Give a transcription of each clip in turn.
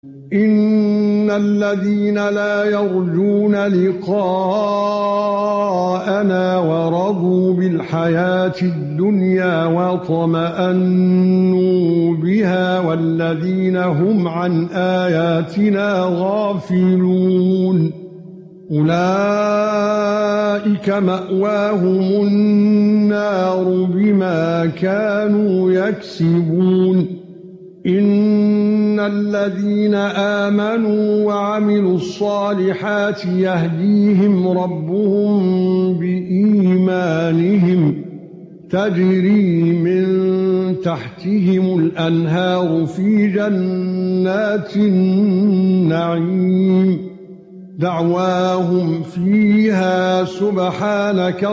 إِنَّ الَّذِينَ لا يَرْجُونَ لِقَاءَنَا وَرَضُوا بِالْحَيَاةِ الدُّنْيَا وَاطْمَأَنُّوا بِهَا وَالَّذِينَ هُمْ عَنْ آيَاتِنَا غَافِلُونَ أُولَئِكَ مَأْوَاهُمُ النَّارُ بِمَا كَانُوا يَكْسِبُونَ إِنَّ الَّذِينَ آمَنُوا وَعَمِلُوا الصَّالِحَاتِ يَهْدِيهِمْ رَبُّهُم بِإِيمَانِهِمْ تَجْرِي مِن تَحْتِهِمُ الْأَنْهَارُ فِي جَنَّاتِ النَّعِيمِ دعواهم فيها سبحانك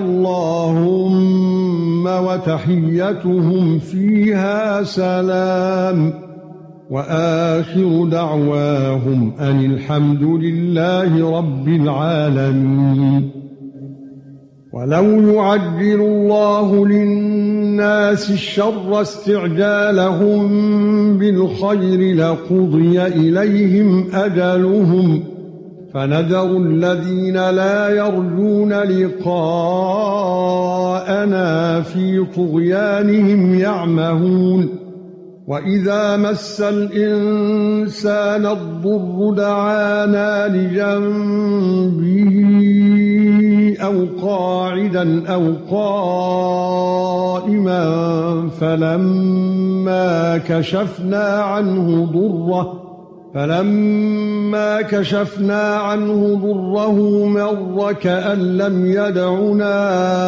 اللهم وتحيتهم فيها سلام وآخر دعواهم أن الحمد لله رب العالمين. ولو يعجل الله للناس الشر استعجالهم بالخير لقضي إليهم أجلهم فنذر الذين لا يرجون لقاءنا في طغيانهم يعمهون وإذا مس الإنسان الضر دعانا لجنبه أو قاعدا أو قائما فلما كشفنا عنه ضره مر كأن لم يدعنا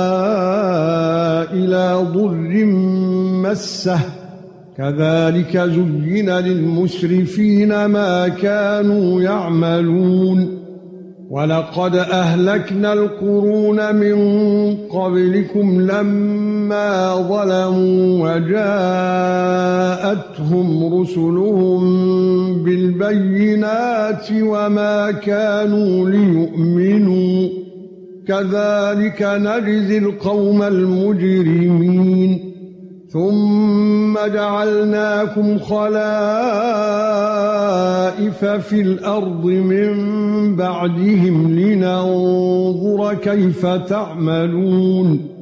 إلى ضر مسه كذلك زين للمسرفين ما كانوا يعملون ولقد أهلكنا القرون من قبلكم لما ظلموا وجاءتهم رسلهم بالبينات وما كانوا ليؤمنوا كذلك نجزي القوم المجرمين ثم جعلناكم خلائف في الأرض من بعدهم لننظر كيف تعملون